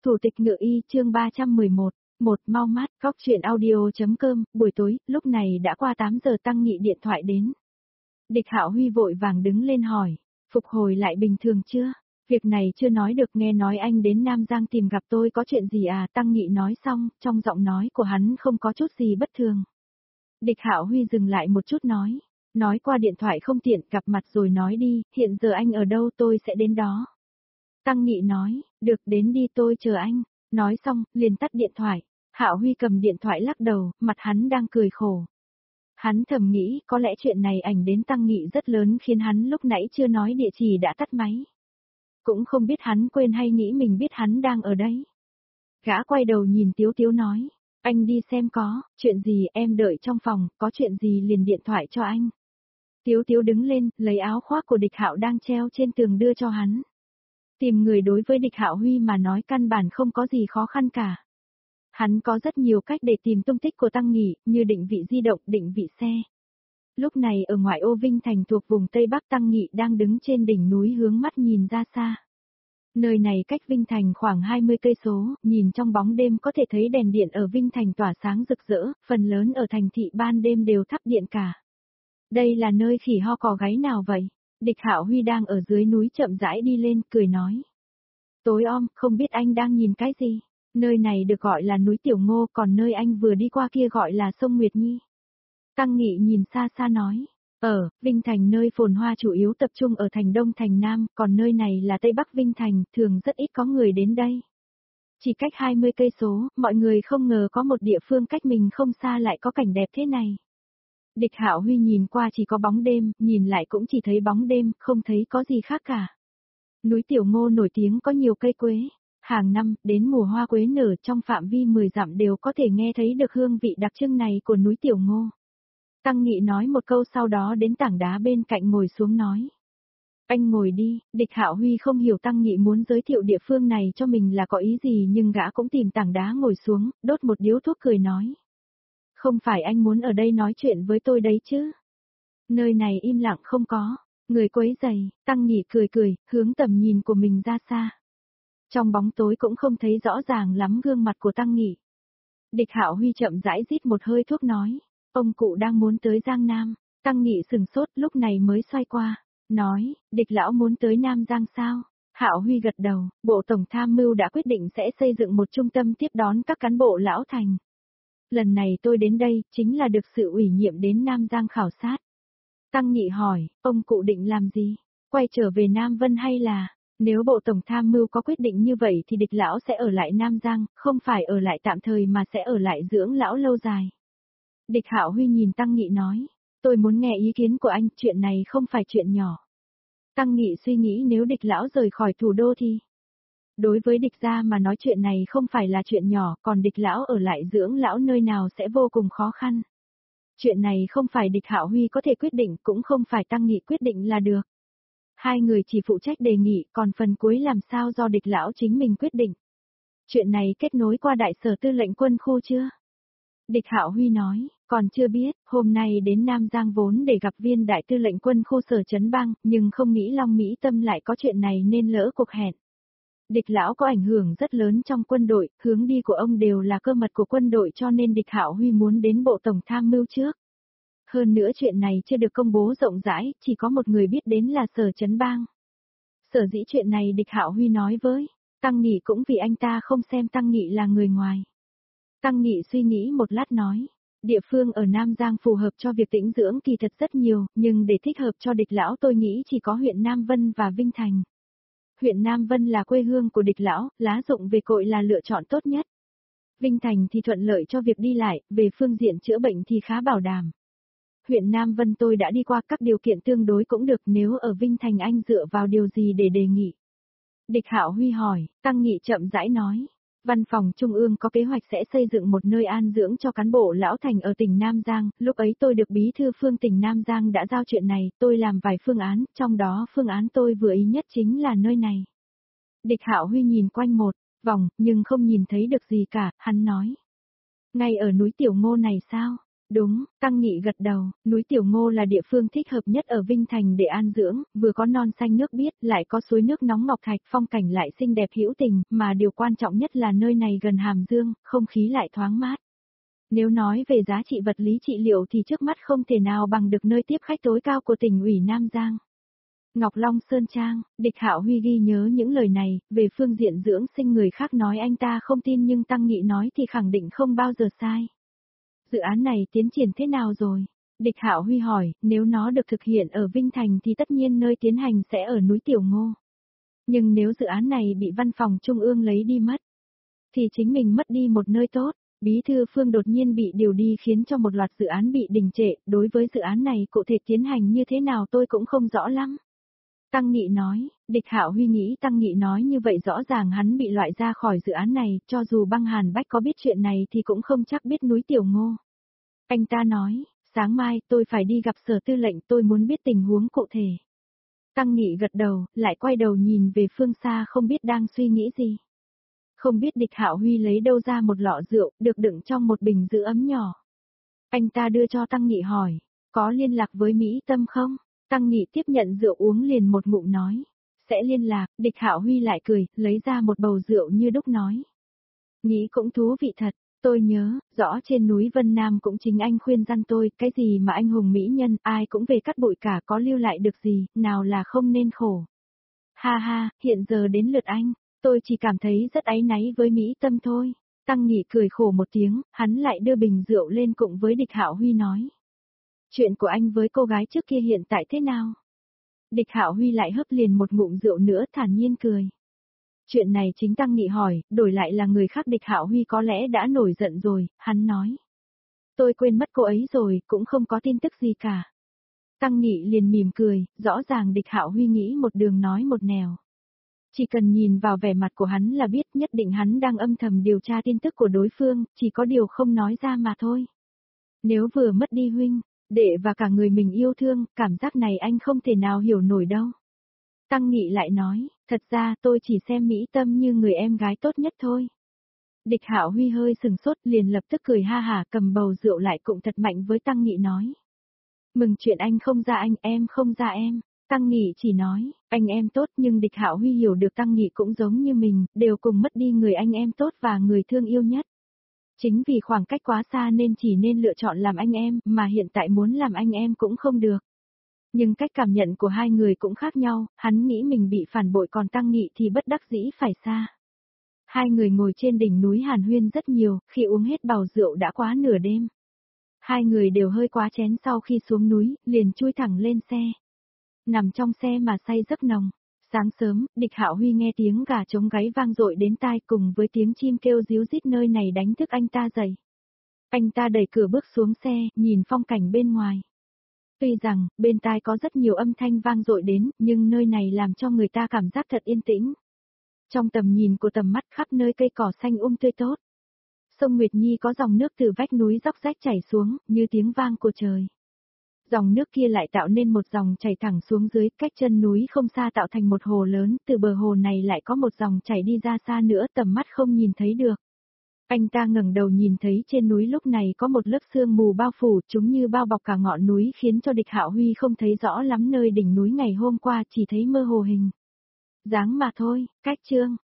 Thủ tịch Ngự Y chương 311, một mau mát, góc truyện audio.com, buổi tối, lúc này đã qua 8 giờ Tăng Nghị điện thoại đến. Địch Hạo Huy vội vàng đứng lên hỏi, phục hồi lại bình thường chưa? Việc này chưa nói được, nghe nói anh đến Nam Giang tìm gặp tôi, có chuyện gì à? Tăng Nghị nói xong, trong giọng nói của hắn không có chút gì bất thường. Địch Hạo Huy dừng lại một chút nói qua điện thoại không tiện, gặp mặt rồi nói đi, hiện giờ anh ở đâu tôi sẽ đến đó. Tăng Nghị nói, được, đến đi, tôi chờ anh. Nói xong, liền tắt điện thoại. Hạo Huy cầm điện thoại lắc đầu, mặt hắn đang cười khổ. Hắn thầm nghĩ, có lẽ chuyện này ảnh đến Tăng Nghị rất lớn khiến hắn lúc nãy chưa nói địa chỉ đã tắt máy. Cũng không biết hắn quên hay nghĩ mình biết hắn đang ở đấy. Gã quay đầu nhìn Tiếu Tiếu nói, anh đi xem có, chuyện gì, em đợi trong phòng, có chuyện gì liền điện thoại cho anh. Tiếu Tiếu đứng lên, lấy áo khoác của Địch Hạo đang treo trên tường đưa cho hắn. Tìm người đối với Địch Hạo Huy mà nói căn bản không có gì khó khăn cả. Hắn có rất nhiều cách để tìm tung tích của Tăng Nghị, như định vị di động, định vị xe. Lúc này ở ngoại ô Vinh Thành thuộc vùng Tây Bắc, Tăng Nghị đang đứng trên đỉnh núi hướng mắt nhìn ra xa. Nơi này cách Vinh Thành khoảng 20 cây số, nhìn trong bóng đêm có thể thấy đèn điện ở Vinh Thành tỏa sáng rực rỡ, phần lớn ở thành thị ban đêm đều thắp điện cả. Đây là nơi khỉ ho cò gáy nào vậy? Địch Hạo Huy đang ở dưới núi chậm rãi đi lên, cười nói. Tối om, không biết anh đang nhìn cái gì? Nơi này được gọi là núi Tiểu Ngô, còn nơi anh vừa đi qua kia gọi là sông Nguyệt Nhi. Tăng Nghị nhìn xa xa nói. Vinh Thành nơi phồn hoa chủ yếu tập trung ở thành Đông thành Nam, còn nơi này là Tây Bắc Vinh Thành, thường rất ít có người đến đây. Chỉ cách 20 cây số, mọi người không ngờ có một địa phương cách mình không xa lại có cảnh đẹp thế này. Địch Hạo Huy nhìn qua chỉ có bóng đêm, nhìn lại cũng chỉ thấy bóng đêm, không thấy có gì khác cả. Núi Tiểu Ngô nổi tiếng có nhiều cây quế. Hàng năm, đến mùa hoa quế nở trong phạm vi 10 dặm đều có thể nghe thấy được hương vị đặc trưng này của núi Tiểu Ngô. Tăng Nghị nói một câu sau đó đến tảng đá bên cạnh ngồi xuống nói. Anh ngồi đi, Địch Hạo Huy không hiểu Tăng Nghị muốn giới thiệu địa phương này cho mình là có ý gì nhưng gã cũng tìm tảng đá ngồi xuống, đốt một điếu thuốc cười nói. Không phải anh muốn ở đây nói chuyện với tôi đấy chứ? Nơi này im lặng không có, người quấy rầy. Tăng Nghị cười, hướng tầm nhìn của mình ra xa. Trong bóng tối cũng không thấy rõ ràng lắm gương mặt của Tăng Nghị. Địch Hạo Huy chậm rãi rít một hơi thuốc nói, ông cụ đang muốn tới Giang Nam. Tăng Nghị sừng sốt lúc này mới xoay qua, nói, Địch lão muốn tới Nam Giang sao? Hạo Huy gật đầu, Bộ Tổng Tham mưu đã quyết định sẽ xây dựng một trung tâm tiếp đón các cán bộ lão thành. Lần này tôi đến đây, chính là được sự ủy nhiệm đến Nam Giang khảo sát. Tăng Nghị hỏi, ông cụ định làm gì? Quay trở về Nam Vân hay là, nếu Bộ Tổng Tham mưu có quyết định như vậy thì Địch lão sẽ ở lại Nam Giang, không phải ở lại tạm thời mà sẽ ở lại dưỡng lão lâu dài. Địch Hạo Huy nhìn Tăng Nghị nói, tôi muốn nghe ý kiến của anh, chuyện này không phải chuyện nhỏ. Tăng Nghị suy nghĩ nếu Địch lão rời khỏi thủ đô thì... Đối với Địch gia mà nói chuyện này không phải là chuyện nhỏ, còn Địch lão ở lại dưỡng lão nơi nào sẽ vô cùng khó khăn. Chuyện này không phải Địch Hạo Huy có thể quyết định, cũng không phải Tăng Nghị quyết định là được. Hai người chỉ phụ trách đề nghị, còn phần cuối làm sao do Địch lão chính mình quyết định. Chuyện này kết nối qua đại sở tư lệnh quân khu chưa? Địch Hạo Huy nói, còn chưa biết, hôm nay đến Nam Giang vốn để gặp viên đại tư lệnh quân khu Sở Trấn Bang, nhưng không nghĩ Long Mỹ Tâm lại có chuyện này nên lỡ cuộc hẹn. Địch lão có ảnh hưởng rất lớn trong quân đội, hướng đi của ông đều là cơ mật của quân đội cho nên Địch Hạo Huy muốn đến Bộ Tổng Tham mưu trước. Hơn nữa chuyện này chưa được công bố rộng rãi, chỉ có một người biết đến là Sở Trấn Bang. Sở dĩ chuyện này Địch Hạo Huy nói với Tăng Nghị cũng vì anh ta không xem Tăng Nghị là người ngoài. Tăng Nghị suy nghĩ một lát nói, địa phương ở Nam Giang phù hợp cho việc tĩnh dưỡng kỳ thật rất nhiều, nhưng để thích hợp cho Địch lão tôi nghĩ chỉ có huyện Nam Vân và Vinh Thành. Huyện Nam Vân là quê hương của Địch lão, lá dụng về cội là lựa chọn tốt nhất. Vinh Thành thì thuận lợi cho việc đi lại, về phương diện chữa bệnh thì khá bảo đảm. Huyện Nam Vân tôi đã đi qua, các điều kiện tương đối cũng được, nếu ở Vinh Thành anh dựa vào điều gì để đề nghị? Địch Hạo Huy hỏi. Tăng Nghị chậm rãi nói. Văn phòng Trung ương có kế hoạch sẽ xây dựng một nơi an dưỡng cho cán bộ lão thành ở tỉnh Nam Giang, lúc ấy tôi được bí thư phương tỉnh Nam Giang đã giao chuyện này, tôi làm vài phương án, trong đó phương án tôi vừa ý nhất chính là nơi này. Địch Hạo Huy nhìn quanh một vòng, nhưng không nhìn thấy được gì cả, hắn nói. Ngay ở núi Tiểu Ngô này sao? Đúng, Tăng Nghị gật đầu, núi Tiểu Ngô là địa phương thích hợp nhất ở Vinh Thành để an dưỡng, vừa có non xanh nước biếc, lại có suối nước nóng ngọc thạch, phong cảnh lại xinh đẹp hữu tình, mà điều quan trọng nhất là nơi này gần Hàm Dương, không khí lại thoáng mát. Nếu nói về giá trị vật lý trị liệu thì trước mắt không thể nào bằng được nơi tiếp khách tối cao của tỉnh ủy Nam Giang. Ngọc Long Sơn Trang, Địch Hạo Huy ghi nhớ những lời này, về phương diện dưỡng sinh người khác nói anh ta không tin nhưng Tăng Nghị nói thì khẳng định không bao giờ sai. Dự án này tiến triển thế nào rồi? Địch Hạo Huy hỏi, nếu nó được thực hiện ở Vinh Thành thì tất nhiên nơi tiến hành sẽ ở núi Tiểu Ngô. Nhưng nếu dự án này bị văn phòng trung ương lấy đi mất, thì chính mình mất đi một nơi tốt. Bí thư Phương đột nhiên bị điều đi khiến cho một loạt dự án bị đình trệ, đối với dự án này cụ thể tiến hành như thế nào tôi cũng không rõ lắm. Tăng Nghị nói, Địch Hạo Huy nghĩ Tăng Nghị nói như vậy rõ ràng hắn bị loại ra khỏi dự án này, cho dù Băng Hàn Bách có biết chuyện này thì cũng không chắc biết núi Tiểu Ngô. Anh ta nói, sáng mai tôi phải đi gặp sở tư lệnh, tôi muốn biết tình huống cụ thể. Tăng Nghị gật đầu, lại quay đầu nhìn về phương xa không biết đang suy nghĩ gì. Không biết Địch Hạo Huy lấy đâu ra một lọ rượu, được đựng trong một bình giữ ấm nhỏ. Anh ta đưa cho Tăng Nghị hỏi, có liên lạc với Mỹ Tâm không? Tăng Nghị tiếp nhận rượu uống liền một ngụm nói, sẽ liên lạc. Địch Hạo Huy lại cười, lấy ra một bầu rượu như đúc nói. Nghĩ cũng thú vị thật, tôi nhớ, rõ trên núi Vân Nam cũng chính anh khuyên răn tôi, cái gì mà anh hùng mỹ nhân, ai cũng về cắt bụi cả, có lưu lại được gì, nào là không nên khổ. Ha ha, hiện giờ đến lượt anh, tôi chỉ cảm thấy rất áy náy với Mỹ Tâm thôi. Tăng Nghị cười khổ một tiếng, hắn lại đưa bình rượu lên cùng với Địch Hạo Huy nói. Chuyện của anh với cô gái trước kia hiện tại thế nào? Địch Hạo Huy lại hớp liền một ngụm rượu nữa thản nhiên cười. Chuyện này chính Tăng Nghị hỏi, đổi lại là người khác Địch Hạo Huy có lẽ đã nổi giận rồi, hắn nói. Tôi quên mất cô ấy rồi, cũng không có tin tức gì cả. Tăng Nghị liền mỉm cười, rõ ràng Địch Hạo Huy nghĩ một đường nói một nẻo. Chỉ cần nhìn vào vẻ mặt của hắn là biết nhất định hắn đang âm thầm điều tra tin tức của đối phương, chỉ có điều không nói ra mà thôi. Nếu vừa mất đi huynh, đệ và cả người mình yêu thương, cảm giác này anh không thể nào hiểu nổi đâu. Tăng Nghị lại nói, thật ra tôi chỉ xem Mỹ Tâm như người em gái tốt nhất thôi. Địch Hạo Huy hơi sừng sốt liền lập tức cười ha hả cầm bầu rượu lại cũng thật mạnh với Tăng Nghị nói. Mừng chuyện anh không ra anh, em không ra em. Tăng Nghị chỉ nói, anh em tốt nhưng Địch Hạo Huy hiểu được Tăng Nghị cũng giống như mình, đều cùng mất đi người anh em tốt và người thương yêu nhất. Chính vì khoảng cách quá xa nên chỉ nên lựa chọn làm anh em, mà hiện tại muốn làm anh em cũng không được. Nhưng cách cảm nhận của hai người cũng khác nhau, hắn nghĩ mình bị phản bội còn Tăng Nghị thì bất đắc dĩ phải xa. Hai người ngồi trên đỉnh núi hàn huyên rất nhiều, khi uống hết bầu rượu đã quá nửa đêm. Hai người đều hơi quá chén sau khi xuống núi, liền chui thẳng lên xe. Nằm trong xe mà say giấc nồng. Sáng sớm, Địch Hạo Huy nghe tiếng gà trống gáy vang dội đến tai cùng với tiếng chim kêu ríu rít nơi này đánh thức anh ta dậy. Anh ta đẩy cửa bước xuống xe, nhìn phong cảnh bên ngoài. Tuy rằng, bên tai có rất nhiều âm thanh vang dội đến, nhưng nơi này làm cho người ta cảm giác thật yên tĩnh. Trong tầm nhìn của tầm mắt khắp nơi cây cỏ xanh tươi tốt. Sông Nguyệt Nhi có dòng nước từ vách núi róc rách chảy xuống, như tiếng vang của trời. Dòng nước kia lại tạo nên một dòng chảy thẳng xuống dưới, cách chân núi không xa tạo thành một hồ lớn, từ bờ hồ này lại có một dòng chảy đi ra xa nữa tầm mắt không nhìn thấy được. Anh ta ngẩng đầu nhìn thấy trên núi lúc này có một lớp sương mù bao phủ, chúng như bao bọc cả ngọn núi khiến cho Địch Hạo Huy không thấy rõ lắm nơi đỉnh núi ngày hôm qua, chỉ thấy mơ hồ hình dáng mà thôi. Cách chương